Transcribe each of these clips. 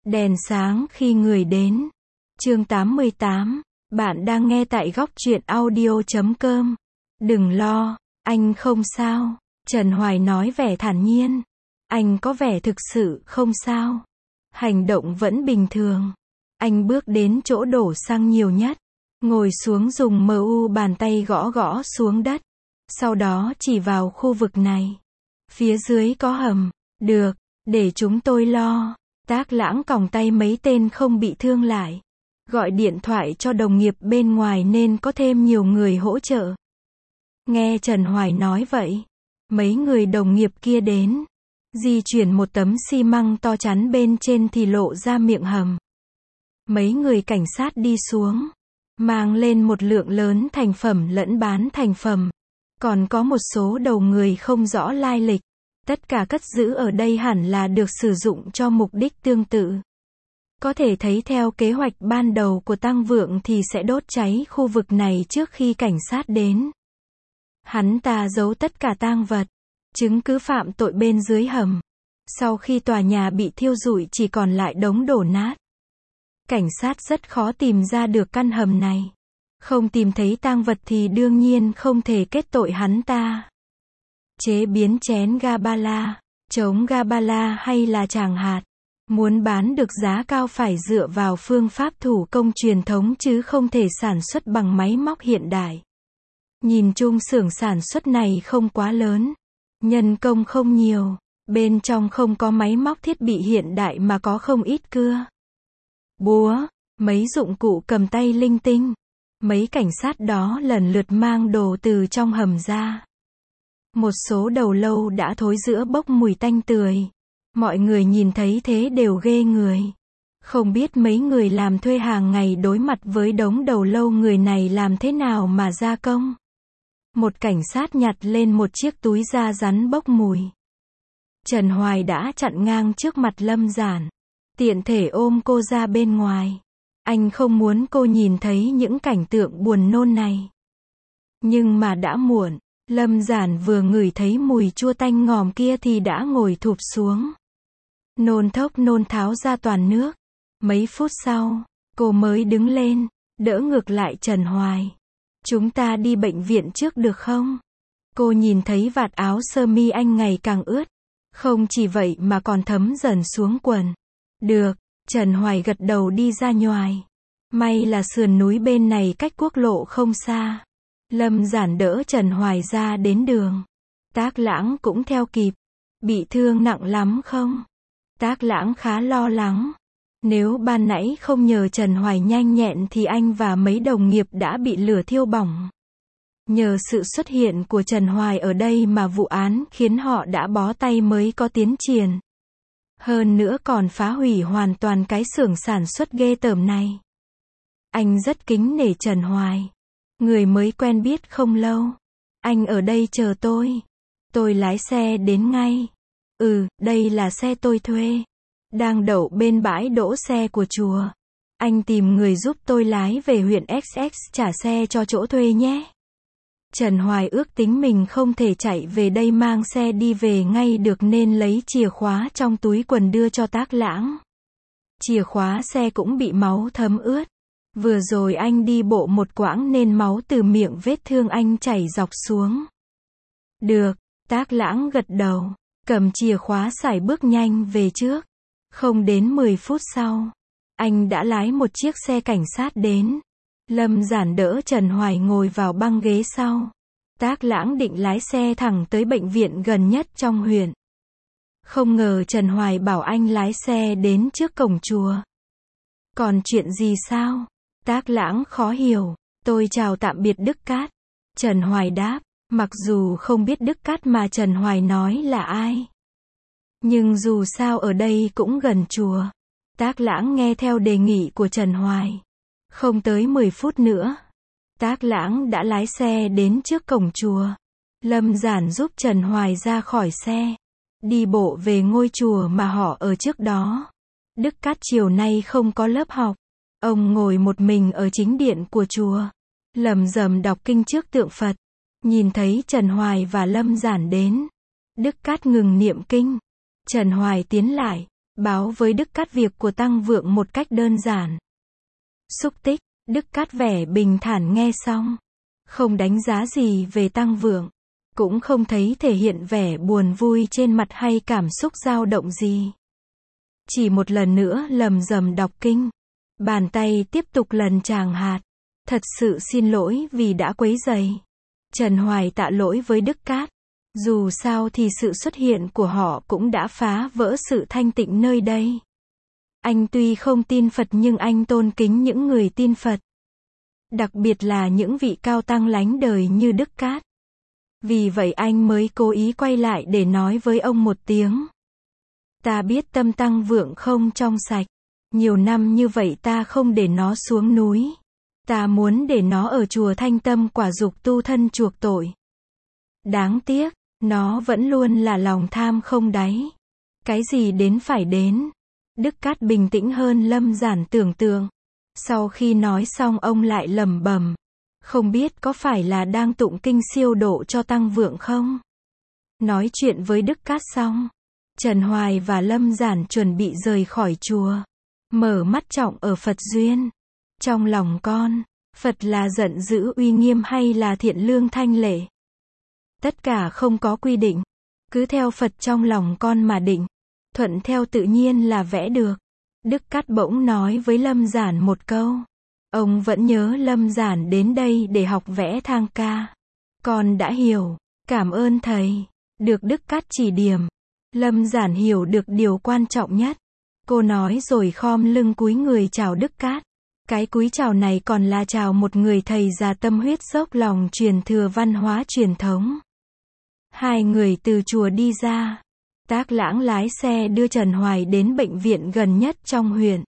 Đèn sáng khi người đến. Chương 88. Bạn đang nghe tại góc truyện audio.com. Đừng lo, anh không sao. Trần Hoài nói vẻ thản nhiên. Anh có vẻ thực sự không sao. Hành động vẫn bình thường. Anh bước đến chỗ đổ xăng nhiều nhất. Ngồi xuống dùng mu bàn tay gõ gõ xuống đất. Sau đó chỉ vào khu vực này. Phía dưới có hầm. Được, để chúng tôi lo. Tác Lãng còng tay mấy tên không bị thương lại. Gọi điện thoại cho đồng nghiệp bên ngoài nên có thêm nhiều người hỗ trợ. Nghe Trần Hoài nói vậy, mấy người đồng nghiệp kia đến. Di chuyển một tấm xi măng to chắn bên trên thì lộ ra miệng hầm. Mấy người cảnh sát đi xuống. Mang lên một lượng lớn thành phẩm lẫn bán thành phẩm. Còn có một số đầu người không rõ lai lịch. Tất cả cất giữ ở đây hẳn là được sử dụng cho mục đích tương tự. Có thể thấy theo kế hoạch ban đầu của Tăng Vượng thì sẽ đốt cháy khu vực này trước khi cảnh sát đến. Hắn ta giấu tất cả tang vật, chứng cứ phạm tội bên dưới hầm. Sau khi tòa nhà bị thiêu rụi chỉ còn lại đống đổ nát. Cảnh sát rất khó tìm ra được căn hầm này. Không tìm thấy tang vật thì đương nhiên không thể kết tội hắn ta. Chế biến chén Gabala, trống Gabala hay là tràng hạt. Muốn bán được giá cao phải dựa vào phương pháp thủ công truyền thống chứ không thể sản xuất bằng máy móc hiện đại. Nhìn chung xưởng sản xuất này không quá lớn. Nhân công không nhiều. Bên trong không có máy móc thiết bị hiện đại mà có không ít cưa, búa, mấy dụng cụ cầm tay linh tinh. Mấy cảnh sát đó lần lượt mang đồ từ trong hầm ra. Một số đầu lâu đã thối rữa bốc mùi tanh tưởi. Mọi người nhìn thấy thế đều ghê người. Không biết mấy người làm thuê hàng ngày đối mặt với đống đầu lâu người này làm thế nào mà gia công. Một cảnh sát nhặt lên một chiếc túi da rắn bốc mùi. Trần Hoài đã chặn ngang trước mặt Lâm Giản. Tiện thể ôm cô ra bên ngoài. Anh không muốn cô nhìn thấy những cảnh tượng buồn nôn này. Nhưng mà đã muộn. Lâm Giản vừa ngửi thấy mùi chua tanh ngòm kia thì đã ngồi thụp xuống. Nôn thốc nôn tháo ra toàn nước. Mấy phút sau, cô mới đứng lên, đỡ ngược lại Trần Hoài. Chúng ta đi bệnh viện trước được không? Cô nhìn thấy vạt áo sơ mi anh ngày càng ướt. Không chỉ vậy mà còn thấm dần xuống quần. Được, Trần Hoài gật đầu đi ra ngoài. May là sườn núi bên này cách quốc lộ không xa. Lâm Giản đỡ Trần Hoài ra đến đường. Tác Lãng cũng theo kịp. Bị thương nặng lắm không? Tác Lãng khá lo lắng. Nếu ban nãy không nhờ Trần Hoài nhanh nhẹn thì anh và mấy đồng nghiệp đã bị lửa thiêu bỏng. Nhờ sự xuất hiện của Trần Hoài ở đây mà vụ án khiến họ đã bó tay mới có tiến triển. Hơn nữa còn phá hủy hoàn toàn cái xưởng sản xuất ghê tởm này. Anh rất kính nể Trần Hoài. Người mới quen biết không lâu. Anh ở đây chờ tôi. Tôi lái xe đến ngay. Đây là xe tôi thuê. Đang đậu bên bãi đỗ xe của chùa. Anh tìm người giúp tôi lái về huyện XX trả xe cho chỗ thuê nhé. Trần Hoài ước tính mình không thể chạy về đây mang xe đi về ngay được nên lấy chìa khóa trong túi quần đưa cho Tác Lãng. Chìa khóa xe cũng bị máu thấm ướt. Vừa rồi anh đi bộ một quãng nên máu từ miệng vết thương anh chảy dọc xuống. Được, Tác Lãng gật đầu, cầm chìa khóa sải bước nhanh về trước. Không đến 10 phút sau, anh đã lái một chiếc xe cảnh sát đến. Lâm Giản đỡ Trần Hoài ngồi vào băng ghế sau. Tác Lãng định lái xe thẳng tới bệnh viện gần nhất trong huyện. Không ngờ Trần Hoài bảo anh lái xe đến trước cổng chùa. Còn chuyện gì sao? Tác Lãng khó hiểu. Tôi chào tạm biệt Đức Cát. Trần Hoài đáp, mặc dù không biết Đức Cát mà Trần Hoài nói là ai. Nhưng dù sao ở đây cũng gần chùa. Tác Lãng nghe theo đề nghị của Trần Hoài. Không tới 10 phút nữa, Tác Lãng đã lái xe đến trước cổng chùa. Lâm Giản giúp Trần Hoài ra khỏi xe, đi bộ về ngôi chùa mà họ ở trước đó. Đức Cát chiều nay không có lớp học. Ông ngồi một mình ở chính điện của chùa, lẩm rẩm đọc kinh trước tượng Phật. Nhìn thấy Trần Hoài và Lâm Giản đến, Đức Cát ngừng niệm kinh. Trần Hoài tiến lại, báo với Đức Cát việc của Tăng Vượng một cách đơn giản. Xúc tích, Đức Cát vẻ bình thản nghe xong. Không đánh giá gì về Tăng Vượng. Cũng không thấy thể hiện vẻ buồn vui trên mặt hay cảm xúc dao động gì. Chỉ một lần nữa lầm rầm đọc kinh. Bàn tay tiếp tục lần tràng hạt. Thật sự xin lỗi vì đã quấy rầy. Trần Hoài tạ lỗi với Đức Cát. Dù sao thì sự xuất hiện của họ cũng đã phá vỡ sự thanh tịnh nơi đây. Anh tuy không tin Phật nhưng anh tôn kính những người tin Phật. Đặc biệt là những vị cao tăng lánh đời như Đức Cát. Vì vậy anh mới cố ý quay lại để nói với ông một tiếng. Ta biết tâm Tăng Vượng không trong sạch. Nhiều năm như vậy ta không để nó xuống núi. Ta muốn để nó ở chùa Thanh Tâm quả dục tu thân chuộc tội. Đáng tiếc, nó vẫn luôn là lòng tham không đáy. Cái gì đến phải đến. Đức Cát bình tĩnh hơn Lâm Giản tưởng tượng. Sau khi nói xong ông lại lẩm bẩm. Không biết có phải là đang tụng kinh siêu độ cho Tăng Vượng không? Nói chuyện với Đức Cát xong. Trần Hoài và Lâm Giản chuẩn bị rời khỏi chùa. Mở mắt trọng ở Phật duyên. Trong lòng con, Phật là giận dữ uy nghiêm hay là thiện lương thanh lệ? Tất cả không có quy định. Cứ theo Phật trong lòng con mà định. Thuận theo tự nhiên là vẽ được. Đức Cát bỗng nói với Lâm Giản một câu. Ông vẫn nhớ Lâm Giản đến đây để học vẽ thang ca. Con đã hiểu. Cảm ơn thầy. Được Đức Cát chỉ điểm. Lâm Giản hiểu được điều quan trọng nhất. Cô nói rồi khom lưng cúi người chào Đức Cát. Cái cúi chào này còn là chào một người thầy già tâm huyết dốc lòng truyền thừa văn hóa truyền thống. Hai người từ chùa đi ra. Tác Lãng lái xe đưa Trần Hoài đến bệnh viện gần nhất trong huyện.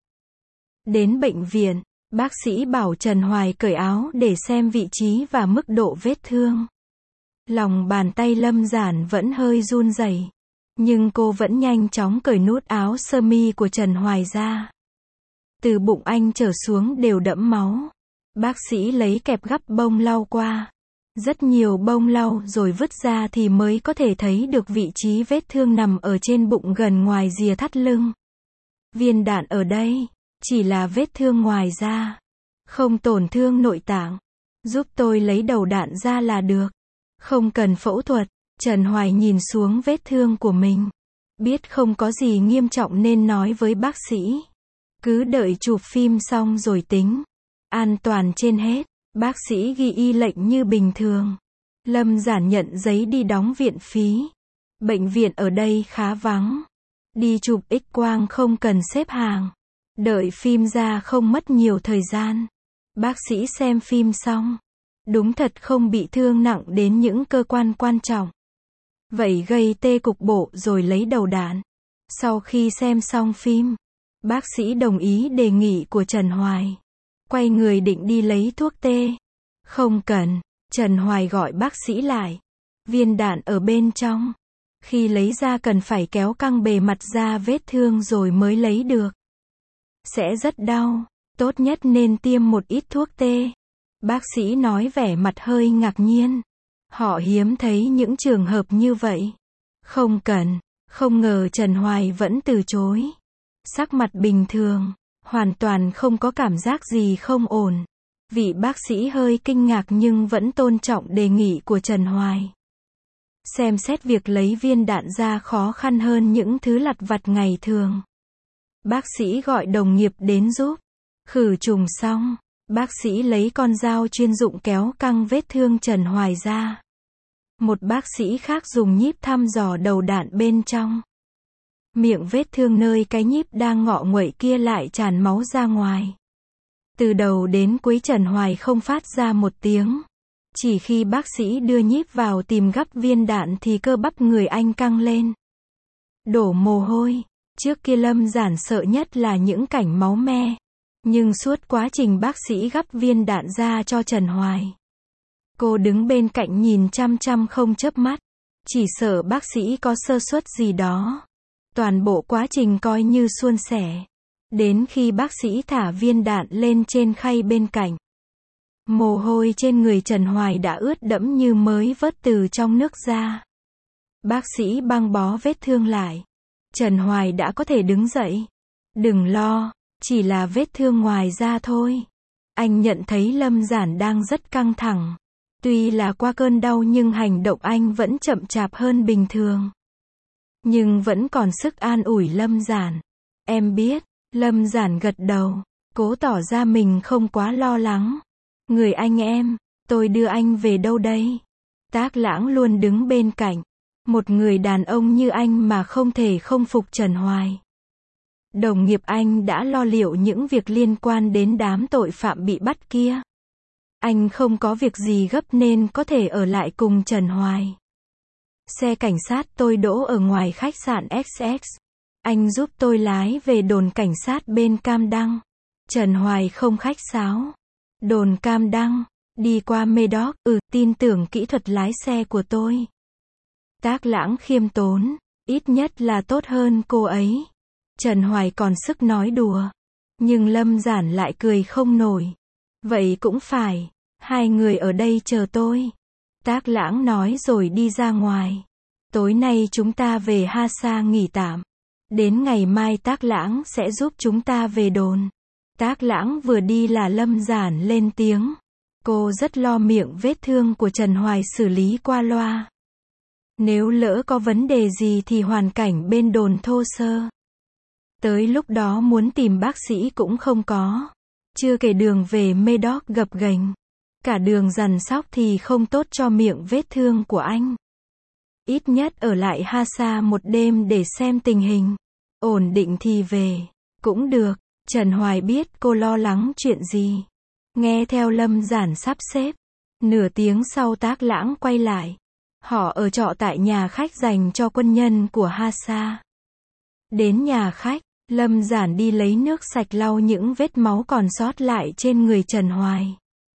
Đến bệnh viện, bác sĩ bảo Trần Hoài cởi áo để xem vị trí và mức độ vết thương. Lòng bàn tay Lâm Giản vẫn hơi run rẩy, nhưng cô vẫn nhanh chóng cởi nút áo sơ mi của Trần Hoài ra. Từ bụng anh trở xuống đều đẫm máu. Bác sĩ lấy kẹp gắp bông lau qua. Rất nhiều bông lau rồi vứt ra thì mới có thể thấy được vị trí vết thương nằm ở trên bụng gần ngoài rìa thắt lưng. Viên đạn ở đây, chỉ là vết thương ngoài da. Không tổn thương nội tạng. Giúp tôi lấy đầu đạn ra là được. Không cần phẫu thuật. Trần Hoài nhìn xuống vết thương của mình. Biết không có gì nghiêm trọng nên nói với bác sĩ. Cứ đợi chụp phim xong rồi tính. An toàn trên hết. Bác sĩ ghi y lệnh như bình thường. Lâm Giản nhận giấy đi đóng viện phí. Bệnh viện ở đây khá vắng. Đi chụp X-quang không cần xếp hàng. Đợi phim ra không mất nhiều thời gian. Bác sĩ xem phim xong. Đúng thật không bị thương nặng đến những cơ quan quan trọng. Vậy gây tê cục bộ rồi lấy đầu đạn. Sau khi xem xong phim, bác sĩ đồng ý đề nghị của Trần Hoài. Quay người định đi lấy thuốc tê. Không cần, Trần Hoài gọi bác sĩ lại. Viên đạn ở bên trong. Khi lấy ra cần phải kéo căng bề mặt ra vết thương rồi mới lấy được. Sẽ rất đau, tốt nhất nên tiêm một ít thuốc tê. Bác sĩ nói vẻ mặt hơi ngạc nhiên. Họ hiếm thấy những trường hợp như vậy. Không cần, không ngờ Trần Hoài vẫn từ chối. Sắc mặt bình thường, hoàn toàn không có cảm giác gì không ổn. Vị bác sĩ hơi kinh ngạc nhưng vẫn tôn trọng đề nghị của Trần Hoài. Xem xét việc lấy viên đạn ra khó khăn hơn những thứ lặt vặt ngày thường. Bác sĩ gọi đồng nghiệp đến giúp. Khử trùng xong, bác sĩ lấy con dao chuyên dụng kéo căng vết thương Trần Hoài ra. Một bác sĩ khác dùng nhíp thăm dò đầu đạn bên trong. Miệng vết thương nơi cái nhíp đang ngọ nguậy kia lại tràn máu ra ngoài. Từ đầu đến cuối Trần Hoài không phát ra một tiếng. Chỉ khi bác sĩ đưa nhíp vào tìm gắp viên đạn thì cơ bắp người anh căng lên. Đổ mồ hôi. Trước kia Lâm Giản sợ nhất là những cảnh máu me. Nhưng suốt quá trình bác sĩ gắp viên đạn ra cho Trần Hoài, cô đứng bên cạnh nhìn chăm chăm không chớp mắt. Chỉ sợ bác sĩ có sơ suất gì đó. Toàn bộ quá trình coi như suôn sẻ. Đến khi bác sĩ thả viên đạn lên trên khay bên cạnh, mồ hôi trên người Trần Hoài đã ướt đẫm như mới vớt từ trong nước ra. Bác sĩ băng bó vết thương lại. Trần Hoài đã có thể đứng dậy. Đừng lo, chỉ là vết thương ngoài da thôi. Anh nhận thấy Lâm Giản đang rất căng thẳng. Tuy là qua cơn đau nhưng hành động anh vẫn chậm chạp hơn bình thường. Nhưng vẫn còn sức an ủi Lâm Giản. Em biết, Lâm Giản gật đầu, cố tỏ ra mình không quá lo lắng. Người anh em, tôi đưa anh về đâu đây? Tác Lãng luôn đứng bên cạnh. Một người đàn ông như anh mà không thể không phục Trần Hoài. Đồng nghiệp anh đã lo liệu những việc liên quan đến đám tội phạm bị bắt kia. Anh không có việc gì gấp nên có thể ở lại cùng Trần Hoài. Xe cảnh sát tôi đỗ ở ngoài khách sạn XX. Anh giúp tôi lái về đồn cảnh sát bên Cam Đăng. Trần Hoài không khách sáo. Đồn Cam Đăng, đi qua Medoc, tin tưởng kỹ thuật lái xe của tôi. Tác Lãng khiêm tốn, ít nhất là tốt hơn cô ấy. Trần Hoài còn sức nói đùa. Nhưng Lâm Giản lại cười không nổi. Vậy cũng phải, hai người ở đây chờ tôi. Tác Lãng nói rồi đi ra ngoài. Tối nay chúng ta về Hasa nghỉ tạm. Đến ngày mai Tác Lãng sẽ giúp chúng ta về đồn. Tác Lãng vừa đi là Lâm Giản lên tiếng. Cô rất lo miệng vết thương của Trần Hoài xử lý qua loa. Nếu lỡ có vấn đề gì thì hoàn cảnh bên đồn thô sơ. Tới lúc đó muốn tìm bác sĩ cũng không có. Chưa kể đường về Medoc gập ghềnh. Cả đường dằn sóc thì không tốt cho miệng vết thương của anh. Ít nhất ở lại Hasa một đêm để xem tình hình. Ổn định thì về. Cũng được. Trần Hoài biết cô lo lắng chuyện gì. Nghe theo Lâm Giản sắp xếp. Nửa tiếng sau Tác Lãng quay lại. Họ ở trọ tại nhà khách dành cho quân nhân của Hasa. Đến nhà khách, Lâm Giản đi lấy nước sạch lau những vết máu còn sót lại trên người Trần Hoài.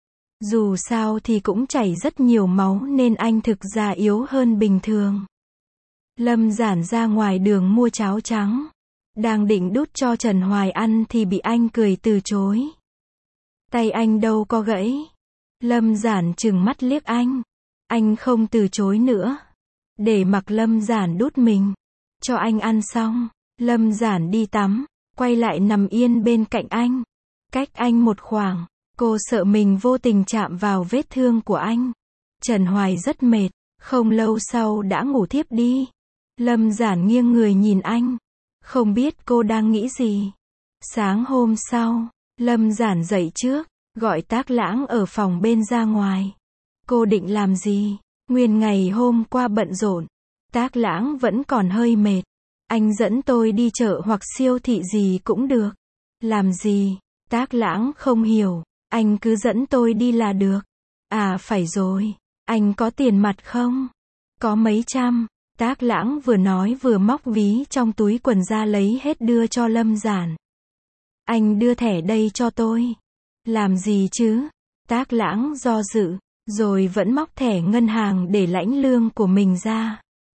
Dù sao thì cũng chảy rất nhiều máu nên anh thực ra yếu hơn bình thường. Lâm Giản ra ngoài đường mua cháo trắng. Đang định đút cho Trần Hoài ăn thì bị anh cười từ chối. Tay anh đâu có gãy. Lâm Giản trừng mắt liếc anh. Anh không từ chối nữa. Để mặc Lâm Giản đút mình. Cho anh ăn xong, Lâm Giản đi tắm, quay lại nằm yên bên cạnh anh. Cách anh một khoảng, cô sợ mình vô tình chạm vào vết thương của anh. Trần Hoài rất mệt, không lâu sau đã ngủ thiếp đi. Lâm Giản nghiêng người nhìn anh. Không biết cô đang nghĩ gì. Sáng hôm sau, Lâm Giản dậy trước, gọi Tác Lãng ở phòng bên ra ngoài. Cô định làm gì? Nguyên ngày hôm qua bận rộn. Tác Lãng vẫn còn hơi mệt. Anh dẫn tôi đi chợ hoặc siêu thị gì cũng được. Làm gì? Tác Lãng không hiểu. Anh cứ dẫn tôi đi là được. À phải rồi. Anh có tiền mặt không? Có mấy trăm. Tác Lãng vừa nói vừa móc ví trong túi quần ra lấy hết đưa cho Lâm Giản. Anh đưa thẻ đây cho tôi. Làm gì chứ? Tác Lãng do dự, rồi vẫn móc thẻ ngân hàng để lãnh lương của mình ra.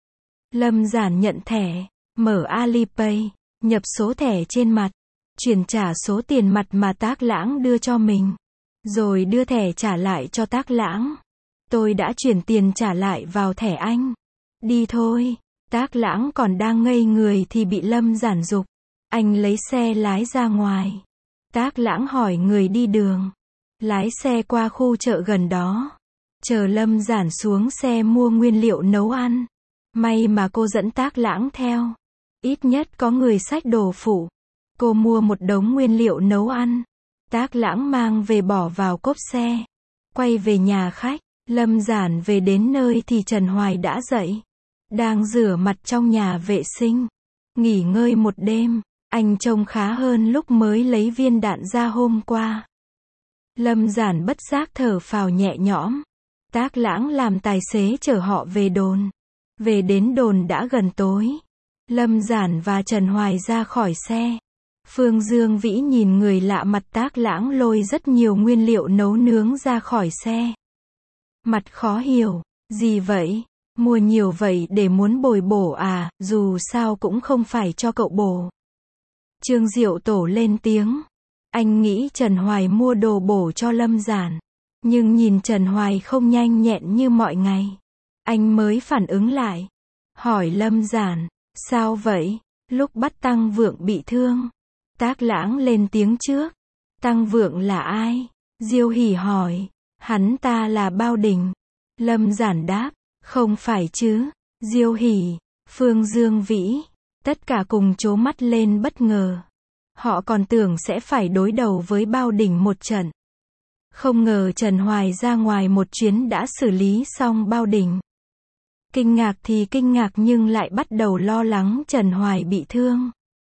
Lâm Giản nhận thẻ, mở Alipay, nhập số thẻ trên mặt, chuyển trả số tiền mặt mà Tác Lãng đưa cho mình. Rồi đưa thẻ trả lại cho Tác Lãng. Tôi đã chuyển tiền trả lại vào thẻ anh. Đi thôi. Tác Lãng còn đang ngây người thì bị Lâm Giản giục. Anh lấy xe lái ra ngoài. Tác Lãng hỏi người đi đường. Lái xe qua khu chợ gần đó. Chờ Lâm Giản xuống xe mua nguyên liệu nấu ăn. May mà cô dẫn Tác Lãng theo. Ít nhất có người xách đồ phụ. Cô mua một đống nguyên liệu nấu ăn. Tác Lãng mang về bỏ vào cốp xe. Quay về nhà khách. Lâm Giản về đến nơi thì Trần Hoài đã dậy. Đang rửa mặt trong nhà vệ sinh. Nghỉ ngơi một đêm. Anh trông khá hơn lúc mới lấy viên đạn ra hôm qua. Lâm Giản bất giác thở phào nhẹ nhõm. Tác Lãng làm tài xế chở họ về đồn. Về đến đồn đã gần tối. Lâm Giản và Trần Hoài ra khỏi xe. Phương Dương Vĩ nhìn người lạ mặt Tác Lãng lôi rất nhiều nguyên liệu nấu nướng ra khỏi xe. Mặt khó hiểu. Gì vậy? Mua nhiều vậy để muốn bồi bổ à, dù sao cũng không phải cho cậu bổ. Trương Diệu Tổ lên tiếng. Anh nghĩ Trần Hoài mua đồ bổ cho Lâm Giản. Nhưng nhìn Trần Hoài không nhanh nhẹn như mọi ngày. Anh mới phản ứng lại. Hỏi Lâm Giản, sao vậy? Lúc bắt Tăng Vượng bị thương, Tác Lãng lên tiếng trước. Tăng Vượng là ai? Diêu Hỷ hỏi. Hắn ta là Bao Đình. Lâm Giản đáp. Không phải chứ. Diêu Hỷ, Phương Dương Vĩ, tất cả cùng trố mắt lên bất ngờ. Họ còn tưởng sẽ phải đối đầu với Bao Đình một trận. Không ngờ Trần Hoài ra ngoài một chuyến đã xử lý xong Bao Đình. Kinh ngạc thì kinh ngạc nhưng lại bắt đầu lo lắng Trần Hoài bị thương.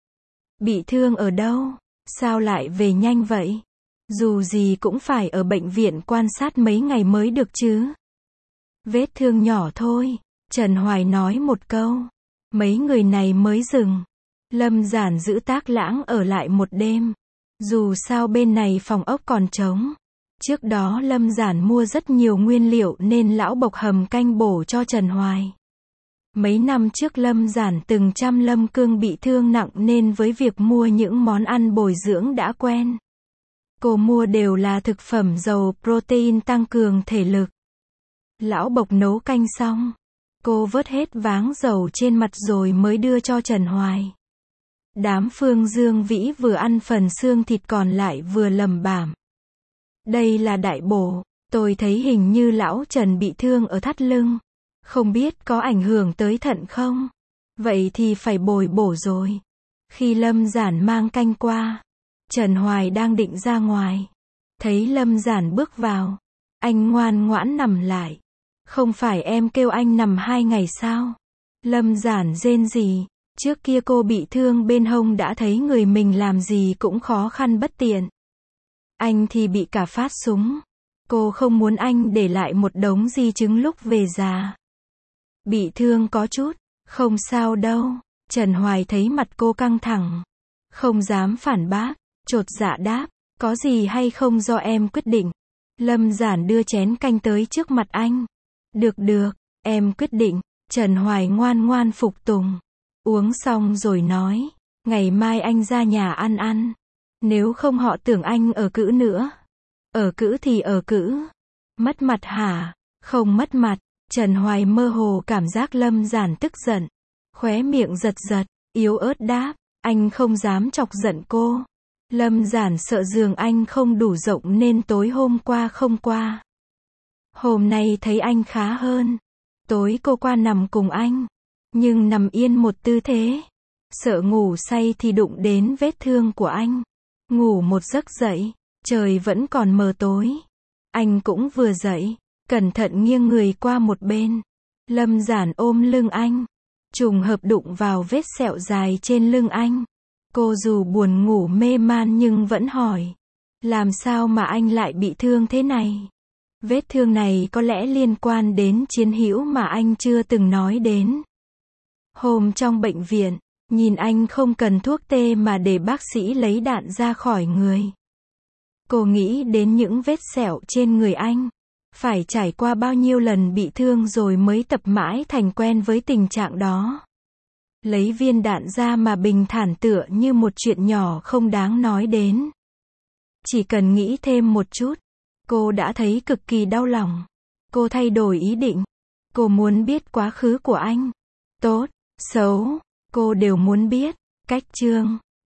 Bị thương ở đâu? Sao lại về nhanh vậy? Dù gì cũng phải ở bệnh viện quan sát mấy ngày mới được chứ. Vết thương nhỏ thôi, Trần Hoài nói một câu. Mấy người này mới dừng. Lâm Giản giữ Tác Lãng ở lại một đêm. Dù sao bên này phòng ốc còn trống. Trước đó Lâm Giản mua rất nhiều nguyên liệu nên lão Bộc hầm canh bổ cho Trần Hoài. Mấy năm trước Lâm Giản từng chăm Lâm Cương bị thương nặng nên với việc mua những món ăn bồi dưỡng đã quen. Cô mua đều là thực phẩm giàu protein tăng cường thể lực. Lão Bộc nấu canh xong, cô vớt hết váng dầu trên mặt rồi mới đưa cho Trần Hoài. Đám Phương Dương Vĩ vừa ăn phần xương thịt còn lại vừa lẩm bẩm. Đây là đại bổ, tôi thấy hình như lão Trần bị thương ở thắt lưng. Không biết có ảnh hưởng tới thận không? Vậy thì phải bồi bổ rồi. Khi Lâm Giản mang canh qua, Trần Hoài đang định ra ngoài. Thấy Lâm Giản bước vào, anh ngoan ngoãn nằm lại. Không phải em kêu anh nằm 2 ngày sao? Lâm Giản rên rỉ. Trước kia cô bị thương bên hông đã thấy người mình làm gì cũng khó khăn bất tiện. Anh thì bị cả phát súng. Cô không muốn anh để lại một đống di chứng lúc về già. Bị thương có chút, không sao đâu. Trần Hoài thấy mặt cô căng thẳng. Không dám phản bác, chột dạ đáp. Có gì hay không do em quyết định. Lâm Giản đưa chén canh tới trước mặt anh. Được, em quyết định. Trần Hoài ngoan ngoan phục tùng. Uống xong rồi nói. Ngày mai anh ra nhà ăn. Nếu không họ tưởng anh ở cữ nữa. Ở cữ thì ở cữ. Mất mặt hả? Không mất mặt. Trần Hoài mơ hồ cảm giác Lâm Giản tức giận. Khóe miệng giật, yếu ớt đáp. Anh không dám chọc giận cô. Lâm Giản sợ giường anh không đủ rộng nên tối hôm qua không qua. Hôm nay thấy anh khá hơn. Tối cô qua nằm cùng anh. Nhưng nằm yên một tư thế. Sợ ngủ say thì đụng đến vết thương của anh. Ngủ một giấc dậy, trời vẫn còn mờ tối. Anh cũng vừa dậy, cẩn thận nghiêng người qua một bên. Lâm Giản ôm lưng anh. Trùng hợp đụng vào vết sẹo dài trên lưng anh. Cô dù buồn ngủ mê man nhưng vẫn hỏi. Làm sao mà anh lại bị thương thế này? Vết thương này có lẽ liên quan đến chiến hữu mà anh chưa từng nói đến. Hôm trong bệnh viện, nhìn anh không cần thuốc tê mà để bác sĩ lấy đạn ra khỏi người. Cô nghĩ đến những vết sẹo trên người anh. Phải trải qua bao nhiêu lần bị thương rồi mới tập mãi thành quen với tình trạng đó. Lấy viên đạn ra mà bình thản tựa như một chuyện nhỏ không đáng nói đến. Chỉ cần nghĩ thêm một chút, cô đã thấy cực kỳ đau lòng. Cô thay đổi ý định. Cô muốn biết quá khứ của anh. Tốt, xấu, cô đều muốn biết. Cách chương